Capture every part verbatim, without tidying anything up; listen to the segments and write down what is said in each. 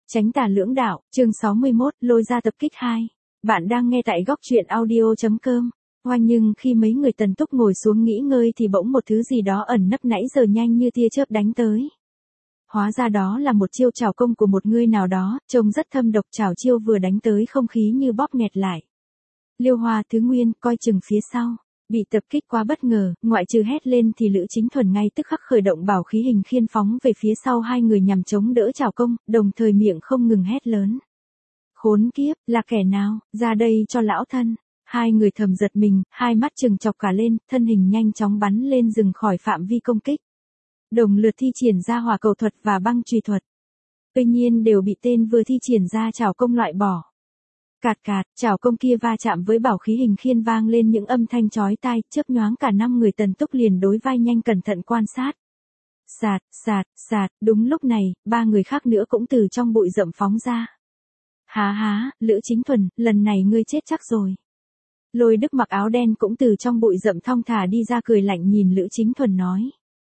Chánh tà lưỡng đạo, chương sáu mươi mốt, lôi ra tập kích hai. Bạn đang nghe tại góc truyện audio.com. Hoành nhưng khi mấy người Tần Túc ngồi xuống nghỉ ngơi thì bỗng một thứ gì đó ẩn nấp nãy giờ nhanh như tia chớp đánh tới. Hóa ra đó là một chiêu trảo công của một người nào đó, trông rất thâm độc, trảo chiêu vừa đánh tới không khí như bóp nghẹt lại. Liêu Hoa, Thứ Nguyên, coi chừng phía sau. Bị tập kích quá bất ngờ, ngoại trừ hét lên thì Lữ Chính Thuần ngay tức khắc khởi động bảo khí hình khiên phóng về phía sau hai người nhằm chống đỡ trảo công, đồng thời miệng không ngừng hét lớn. Khốn kiếp, là kẻ nào, ra đây cho lão thân. Hai người thầm giật mình, hai mắt trừng trọc cả lên, thân hình nhanh chóng bắn lên dừng khỏi phạm vi công kích. Đồng lượt thi triển ra hỏa cầu thuật và băng chùy thuật. Tuy nhiên đều bị tên vừa thi triển ra trảo công loại bỏ. Cạt cạt, trảo công kia va chạm với bảo khí hình khiên vang lên những âm thanh chói tai, chớp nhoáng cả năm người Tần Túc liền đối vai nhanh cẩn thận quan sát. Sạt, sạt, sạt, đúng lúc này, ba người khác nữa cũng từ trong bụi rậm phóng ra. Há há, Lữ Chính Thuần, lần này ngươi chết chắc rồi. Lôi Đức mặc áo đen cũng từ trong bụi rậm thong thả đi ra cười lạnh nhìn Lữ Chính Thuần nói.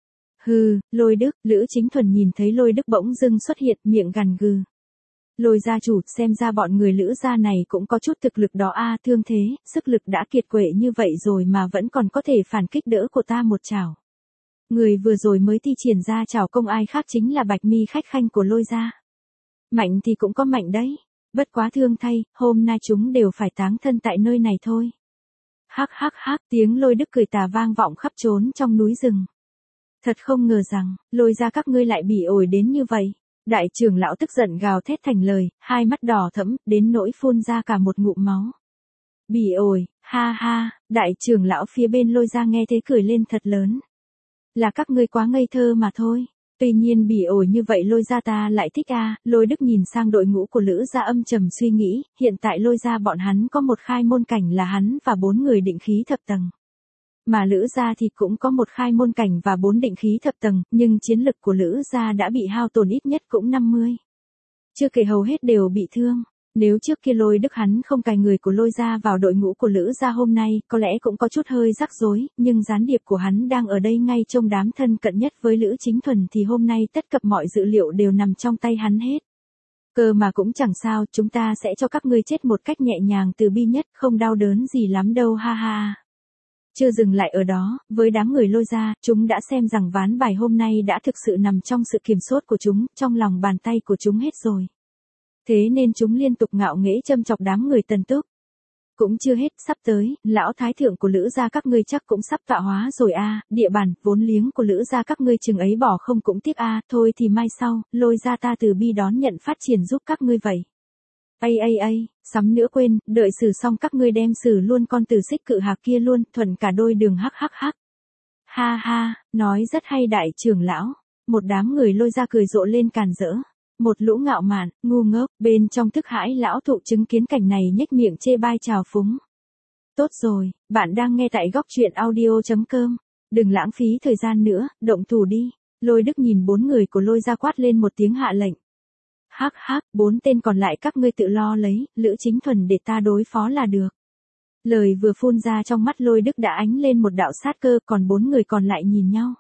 Hừ, Lôi Đức, Lữ Chính Thuần nhìn thấy Lôi Đức bỗng dưng xuất hiện, miệng gằn gừ. Lôi gia chủ, xem ra bọn người Lữ gia này cũng có chút thực lực đó a, thương thế, sức lực đã kiệt quệ như vậy rồi mà vẫn còn có thể phản kích đỡ của ta một chảo. Người vừa rồi mới thi triển ra chảo công ai khác chính là Bạch Mi khách khanh của Lôi gia. Mạnh thì cũng có mạnh đấy, bất quá thương thay, hôm nay chúng đều phải táng thân tại nơi này thôi. Hắc hắc hắc, tiếng Lôi Đức cười tà vang vọng khắp trốn trong núi rừng. Thật không ngờ rằng, Lôi gia các ngươi lại bị ổi đến như vậy. Đại trưởng lão tức giận gào thét thành lời, hai mắt đỏ thẫm, đến nỗi phun ra cả một ngụm máu. Bỉ ổi, ha ha, đại trưởng lão phía bên Lôi gia nghe thế cười lên thật lớn. Là các ngươi quá ngây thơ mà thôi. Tuy nhiên bỉ ổi như vậy Lôi gia ta lại thích a. À. Lôi Đức nhìn sang đội ngũ của Lữ gia âm trầm suy nghĩ, hiện tại Lôi gia bọn hắn có một khai môn cảnh là hắn và bốn người định khí thập tầng. Mà Lữ gia thì cũng có một khai môn cảnh và bốn định khí thập tầng, nhưng chiến lực của Lữ gia đã bị hao tổn ít nhất cũng năm mươi. Chưa kể hầu hết đều bị thương. Nếu trước kia Lôi Đức hắn không cài người của Lôi gia vào đội ngũ của Lữ gia hôm nay, có lẽ cũng có chút hơi rắc rối, nhưng gián điệp của hắn đang ở đây ngay trong đám thân cận nhất với Lữ Chính Thuần thì hôm nay tất cả mọi dữ liệu đều nằm trong tay hắn hết. Cơ mà cũng chẳng sao, chúng ta sẽ cho các ngươi chết một cách nhẹ nhàng từ bi nhất, không đau đớn gì lắm đâu ha ha. Chưa dừng lại ở đó, với đám người Lôi gia, chúng đã xem rằng ván bài hôm nay đã thực sự nằm trong sự kiểm soát của chúng, trong lòng bàn tay của chúng hết rồi. Thế nên chúng liên tục ngạo nghễ châm chọc đám người Tần Túc. Cũng chưa hết, sắp tới, lão thái thượng của Lữ gia các ngươi chắc cũng sắp tọa hóa rồi a, à, địa bàn, vốn liếng của Lữ gia các ngươi chừng ấy bỏ không cũng tiếc a, à, thôi thì mai sau, Lôi gia ta từ bi đón nhận phát triển giúp các ngươi vậy. Ây ây ây, sắm nữa quên, đợi xử xong các ngươi đem xử luôn con tử xích cự hạc kia luôn, thuận cả đôi đường hắc hắc hắc. Ha ha, nói rất hay đại trưởng lão, một đám người Lôi ra cười rộ lên càn rỡ. Một lũ ngạo mạn, ngu ngốc, bên trong thức hãi lão thụ chứng kiến cảnh này nhếch miệng chê bai trào phúng. Tốt rồi, bạn đang nghe tại góc truyện audio.com. Đừng lãng phí thời gian nữa, động thủ đi. Lôi Đức nhìn bốn người của Lôi ra quát lên một tiếng hạ lệnh. Hắc hắc, bốn tên còn lại các ngươi tự lo lấy, Lữ Chính Thuần để ta đối phó là được. Lời vừa phun ra trong mắt Lôi Đức đã ánh lên một đạo sát cơ, còn bốn người còn lại nhìn nhau.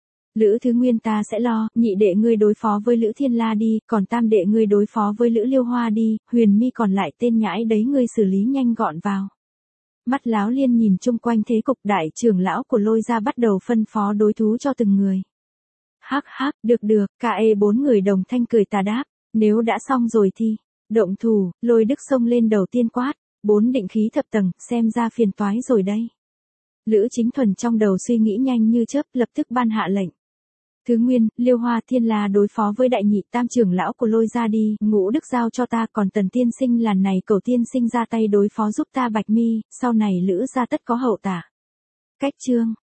Lữ Thứ Nguyên ta sẽ lo, nhị đệ ngươi đối phó với Lữ Thiên La đi, còn tam đệ ngươi đối phó với Lữ Liêu Hoa đi, Huyền Mi còn lại tên nhãi đấy ngươi xử lý nhanh gọn vào. Mắt Láo Liên nhìn chung quanh thế cục, đại trưởng lão của Lôi gia bắt đầu phân phó đối thú cho từng người. Hắc hắc, được được, cả e bốn người đồng thanh cười tà đáp. Nếu đã xong rồi thì, động thủ, Lôi Đức xông lên đầu tiên quát, bốn định khí thập tầng, xem ra phiền toái rồi đây. Lữ Chính Thuần trong đầu suy nghĩ nhanh như chớp, lập tức ban hạ lệnh. Thứ Nguyên, Liêu Hoa, Thiên La đối phó với đại nhị tam trưởng lão của Lôi gia đi, Ngũ Đức giao cho ta, còn Tần tiên sinh lần này cầu tiên sinh ra tay đối phó giúp ta Bạch Mi, sau này Lữ gia tất có hậu tả. Cách chương,